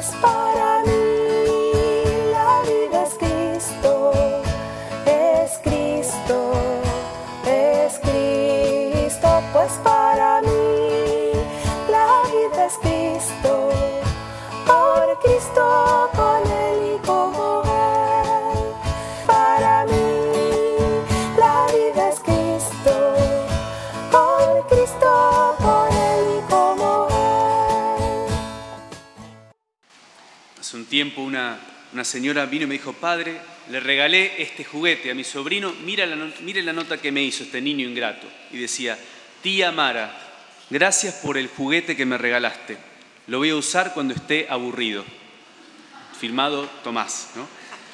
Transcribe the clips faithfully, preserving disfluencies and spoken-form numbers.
pues para mí la vida es Cristo, es Cristo, es Cristo, pues para mí la vida es Cristo, por Cristo, con Él y como Él. Para mí la vida es Cristo, por Cristo, con Él y como Él. Hace un tiempo una, una señora vino y me dijo: padre, le regalé este juguete a mi sobrino, mira la, mire la nota que me hizo este niño ingrato. Y decía: tía Mara, gracias por el juguete que me regalaste, lo voy a usar cuando esté aburrido. Firmado Tomás, ¿no?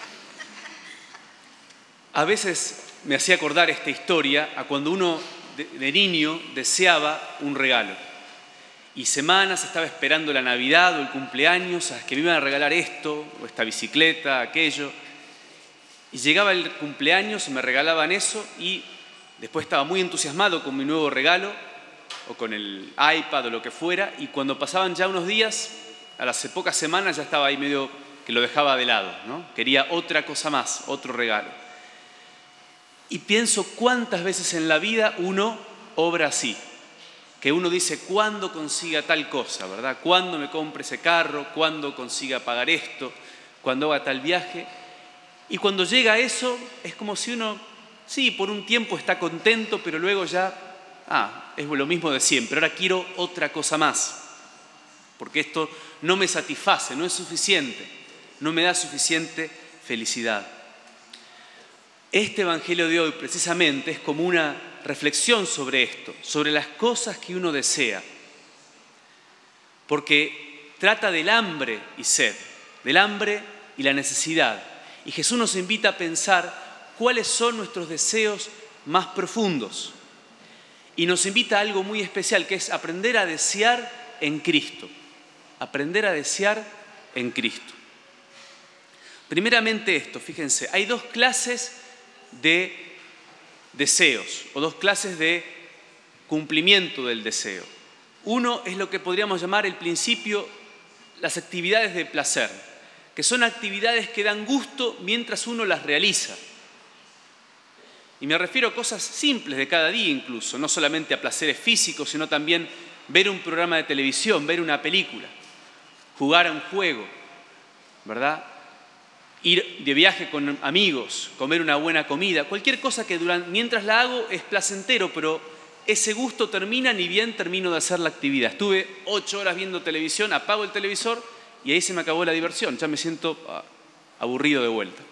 A veces me hacía acordar esta historia a cuando uno de, de niño deseaba un regalo. Y semanas estaba esperando la Navidad o el cumpleaños, a que me iban a regalar esto, o esta bicicleta, aquello. Y llegaba el cumpleaños, me regalaban eso y después estaba muy entusiasmado con mi nuevo regalo, o con el iPad o lo que fuera, y cuando pasaban ya unos días, a las pocas semanas ya estaba ahí medio que lo dejaba de lado, ¿no? Quería otra cosa más, otro regalo. Y pienso cuántas veces en la vida uno obra así, que uno dice: ¿cuándo consiga tal cosa, verdad? ¿Cuándo me compre ese carro? ¿Cuándo consiga pagar esto? ¿Cuándo haga tal viaje? Y cuando llega a eso, es como si uno, sí, por un tiempo está contento, pero luego ya, ah, es lo mismo de siempre, ahora quiero otra cosa más, porque esto no me satisface, no es suficiente, no me da suficiente felicidad. Este Evangelio de hoy precisamente es como una reflexión sobre esto, sobre las cosas que uno desea, porque trata del hambre y sed, del hambre y la necesidad. Y Jesús nos invita a pensar cuáles son nuestros deseos más profundos. Y nos invita a algo muy especial, que es aprender a desear en Cristo. Aprender a desear en Cristo. Primeramente esto, fíjense, hay dos clases de deseos o dos clases de cumplimiento del deseo. Uno es lo que podríamos llamar el principio, las actividades de placer, que son actividades que dan gusto mientras uno las realiza. Y me refiero a cosas simples de cada día incluso, no solamente a placeres físicos, sino también ver un programa de televisión, ver una película, jugar a un juego, ¿verdad? Ir de viaje con amigos, comer una buena comida, cualquier cosa que durante, mientras la hago es placentero, pero ese gusto termina ni bien termino de hacer la actividad. Estuve ocho horas viendo televisión, apago el televisor y ahí se me acabó la diversión, ya me siento ah, aburrido de vuelta.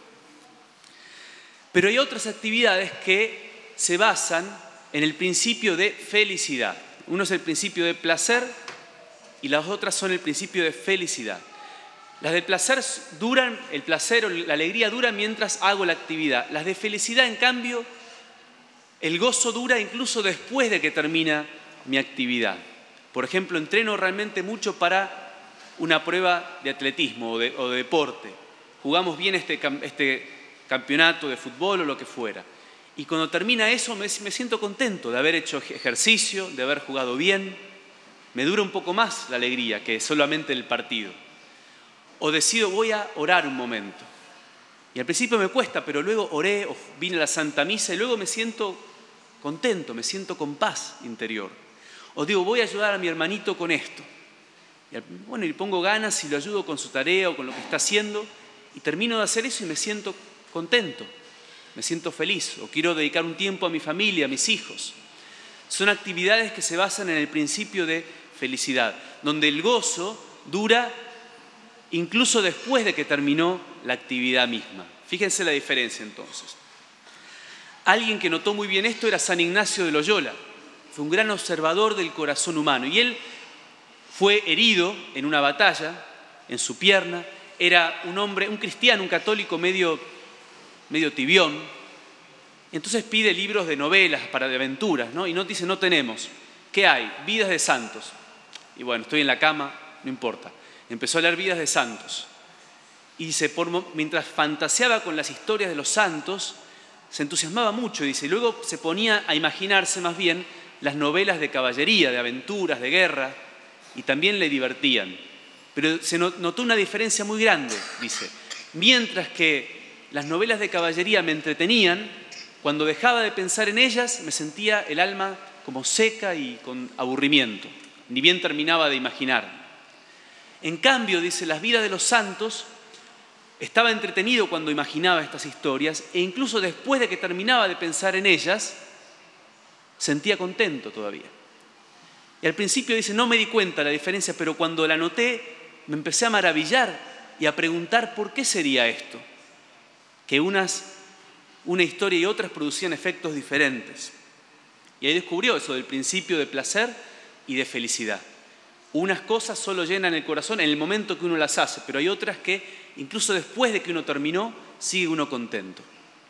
Pero hay otras actividades que se basan en el principio de felicidad. Uno es el principio de placer y las otras son el principio de felicidad. Las de placer duran, el placer o la alegría dura mientras hago la actividad. Las de felicidad, en cambio, el gozo dura incluso después de que termina mi actividad. Por ejemplo, entreno realmente mucho para una prueba de atletismo o de, o de deporte. Jugamos bien este, este campeonato de fútbol o lo que fuera. Y cuando termina eso me, me siento contento de haber hecho ejercicio, de haber jugado bien. Me dura un poco más la alegría que solamente el partido. O decido, voy a orar un momento. Y al principio me cuesta, pero luego oré, o vine a la Santa Misa y luego me siento contento, me siento con paz interior. O digo, voy a ayudar a mi hermanito con esto. Y bueno, y pongo ganas y lo ayudo con su tarea o con lo que está haciendo y termino de hacer eso y me siento contento, me siento feliz. O quiero dedicar un tiempo a mi familia, a mis hijos. Son actividades que se basan en el principio de felicidad, donde el gozo dura incluso después de que terminó la actividad misma. Fíjense la diferencia entonces. Alguien que notó muy bien esto era San Ignacio de Loyola. Fue un gran observador del corazón humano y él fue herido en una batalla en su pierna. Era un hombre, un cristiano, un católico medio, medio tibión. Entonces pide libros de novelas para de aventuras, ¿no? Y nos dice, no tenemos. ¿Qué hay? Vidas de santos. Y bueno, estoy en la cama, no importa. Empezó a leer vidas de santos. Y dice, por, mientras fantaseaba con las historias de los santos, se entusiasmaba mucho, dice, y luego se ponía a imaginarse más bien las novelas de caballería, de aventuras, de guerra, y también le divertían. Pero se notó una diferencia muy grande, dice. Mientras que las novelas de caballería me entretenían, cuando dejaba de pensar en ellas me sentía el alma como seca y con aburrimiento. Ni bien terminaba de imaginar. En cambio, dice, las vidas de los santos, estaba entretenido cuando imaginaba estas historias e incluso después de que terminaba de pensar en ellas, sentía contento todavía. Y al principio dice, no me di cuenta la diferencia, pero cuando la noté me empecé a maravillar y a preguntar por qué sería esto. Que unas, una historia y otras producían efectos diferentes. Y ahí descubrió eso del principio de placer y de felicidad. Unas cosas solo llenan el corazón en el momento que uno las hace, pero hay otras que incluso después de que uno terminó, sigue uno contento.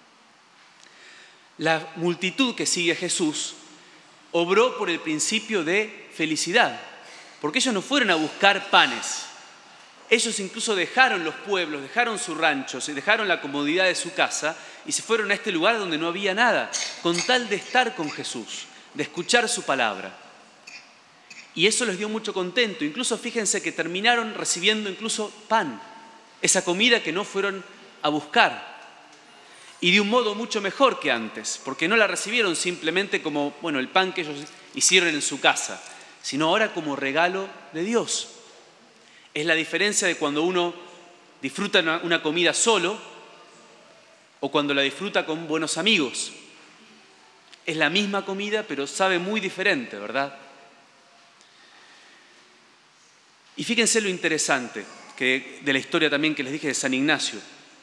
La multitud que sigue a Jesús obró por el principio de felicidad, porque ellos no fueron a buscar panes. Ellos incluso dejaron los pueblos, dejaron sus ranchos, dejaron la comodidad de su casa y se fueron a este lugar donde no había nada, con tal de estar con Jesús, de escuchar su palabra. Y eso les dio mucho contento. Incluso fíjense que terminaron recibiendo incluso pan, esa comida que no fueron a buscar. Y de un modo mucho mejor que antes, porque no la recibieron simplemente como, bueno, el pan que ellos hicieron en su casa, sino ahora como regalo de Dios. Es la diferencia de cuando uno disfruta una comida solo o cuando la disfruta con buenos amigos. Es la misma comida, pero sabe muy diferente, ¿verdad? Y fíjense lo interesante que, de la historia también que les dije de San Ignacio.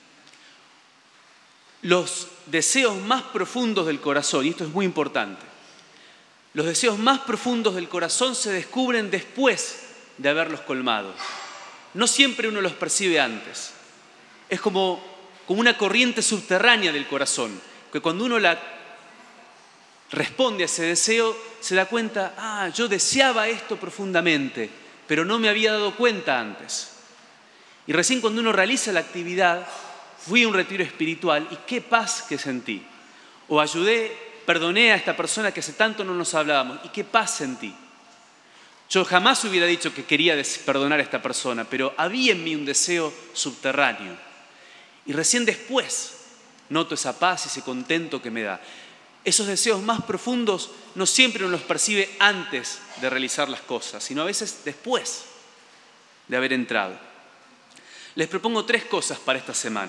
Los deseos más profundos del corazón, y esto es muy importante, los deseos más profundos del corazón se descubren después de haberlos colmado. No siempre uno los percibe antes. Es como, como una corriente subterránea del corazón, que cuando uno la responde a ese deseo, se da cuenta, ah, yo deseaba esto profundamente, pero no me había dado cuenta antes. Y recién cuando uno realiza la actividad, fui a un retiro espiritual y qué paz que sentí. O ayudé, perdoné a esta persona que hace tanto no nos hablábamos y qué paz sentí. Yo jamás hubiera dicho que quería perdonar a esta persona, pero había en mí un deseo subterráneo. Y recién después noto esa paz y ese contento que me da. Esos deseos más profundos no siempre uno los percibe antes de realizar las cosas, sino a veces después de haber entrado. Les propongo tres cosas para esta semana.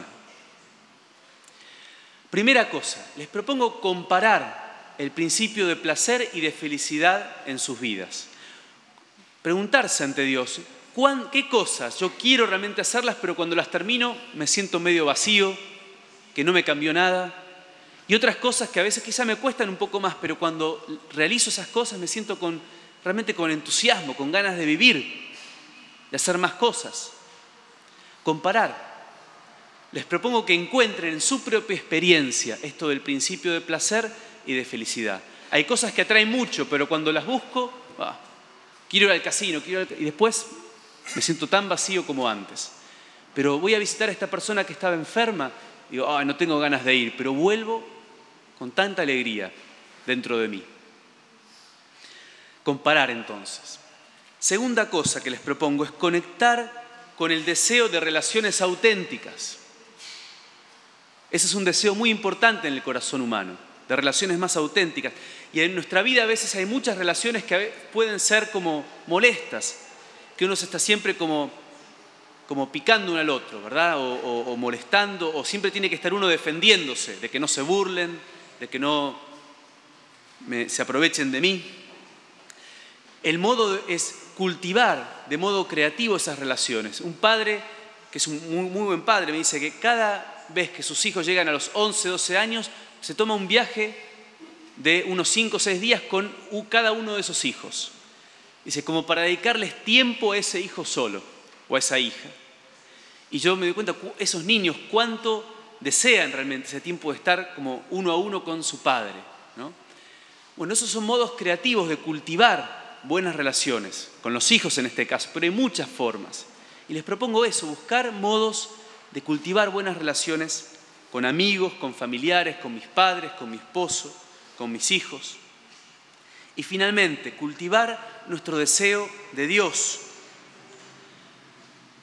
Primera cosa, les propongo comparar el principio de placer y de felicidad en sus vidas. Preguntarse ante Dios, ¿qué cosas yo quiero realmente hacerlas, pero cuando las termino me siento medio vacío, que no me cambió nada? Y otras cosas que a veces quizá me cuestan un poco más, pero cuando realizo esas cosas me siento con, realmente con entusiasmo, con ganas de vivir, de hacer más cosas. Comparar. Les propongo que encuentren en su propia experiencia esto del principio de placer y de felicidad. Hay cosas que atraen mucho, pero cuando las busco, ah, quiero ir al casino, quiero ir al... y después me siento tan vacío como antes. Pero voy a visitar a esta persona que estaba enferma, y digo, ah, no tengo ganas de ir, pero vuelvo con tanta alegría dentro de mí. Comparar entonces. Segunda cosa que les propongo es conectar con el deseo de relaciones auténticas. Ese es un deseo muy importante en el corazón humano, de relaciones más auténticas. Y en nuestra vida a veces hay muchas relaciones que pueden ser como molestas, que uno se está siempre como, como picando uno al otro, ¿verdad? O, o, o molestando, o siempre tiene que estar uno defendiéndose, de que no se burlen, de que no me, se aprovechen de mí. El modo es cultivar de modo creativo esas relaciones. Un padre, que es un muy, muy buen padre, me dice que cada vez que sus hijos llegan a los once, doce años, se toma un viaje de unos cinco o seis días con cada uno de esos hijos. Dice, como para dedicarles tiempo a ese hijo solo o a esa hija. Y yo me doy cuenta, esos niños, cuánto desean realmente ese tiempo de estar como uno a uno con su padre, ¿no? Bueno, esos son modos creativos de cultivar buenas relaciones, con los hijos en este caso, pero hay muchas formas. Y les propongo eso, buscar modos de cultivar buenas relaciones con amigos, con familiares, con mis padres, con mi esposo, con mis hijos. Y finalmente, cultivar nuestro deseo de Dios.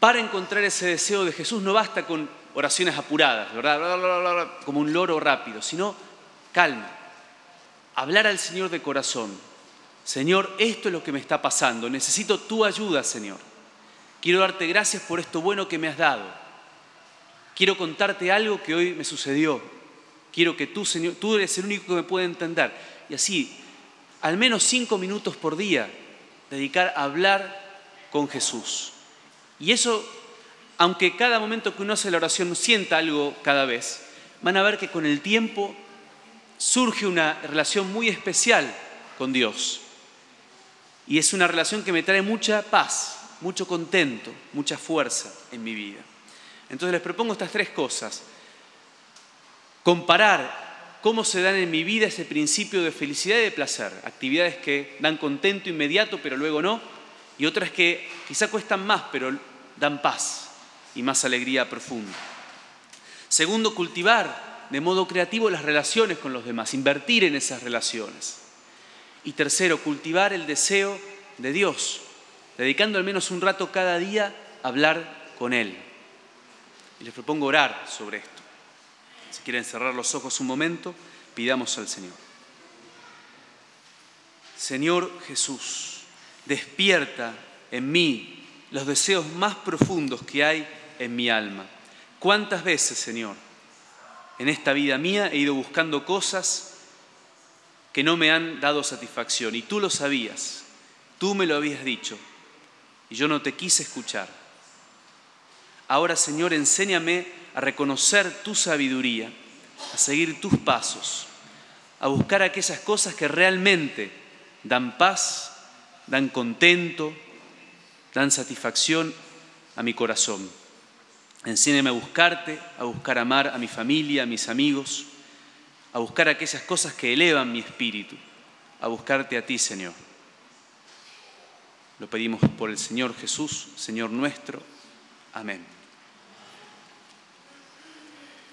para encontrar ese deseo de Jesús no basta con oraciones apuradas, ¿verdad? Bla, bla, bla, bla, como un loro rápido, sino calma. Hablar al Señor de corazón. Señor, esto es lo que me está pasando. Necesito tu ayuda, Señor. Quiero darte gracias por esto bueno que me has dado. Quiero contarte algo que hoy me sucedió. Quiero que tú, Señor, tú eres el único que me puede entender. Y así, al menos cinco minutos por día, dedicar a hablar con Jesús. Y eso, aunque cada momento que uno hace la oración sienta algo cada vez, van a ver que con el tiempo surge una relación muy especial con Dios. Y es una relación que me trae mucha paz, mucho contento, mucha fuerza en mi vida. Entonces les propongo estas tres cosas. Comparar cómo se dan en mi vida ese principio de felicidad y de placer. Actividades que dan contento inmediato, pero luego no. Y otras que quizá cuestan más, pero dan paz y más alegría profunda. Segundo, cultivar de modo creativo las relaciones con los demás, invertir en esas relaciones. Y tercero, cultivar el deseo de Dios, dedicando al menos un rato cada día a hablar con Él. Y les propongo orar sobre esto. Si quieren cerrar los ojos un momento, pidamos al Señor. Señor Jesús, despierta en mí los deseos más profundos que hay en mi alma. ¿Cuántas veces, Señor, en esta vida mía he ido buscando cosas que no me han dado satisfacción? Y tú lo sabías, tú me lo habías dicho, y yo no te quise escuchar. Ahora, Señor, enséñame a reconocer tu sabiduría, a seguir tus pasos, a buscar aquellas cosas que realmente dan paz, dan contento, dan satisfacción a mi corazón. Enséñame a buscarte, a buscar amar a mi familia, a mis amigos, a buscar aquellas cosas que elevan mi espíritu, a buscarte a ti, Señor. Lo pedimos por el Señor Jesús, Señor nuestro. Amén.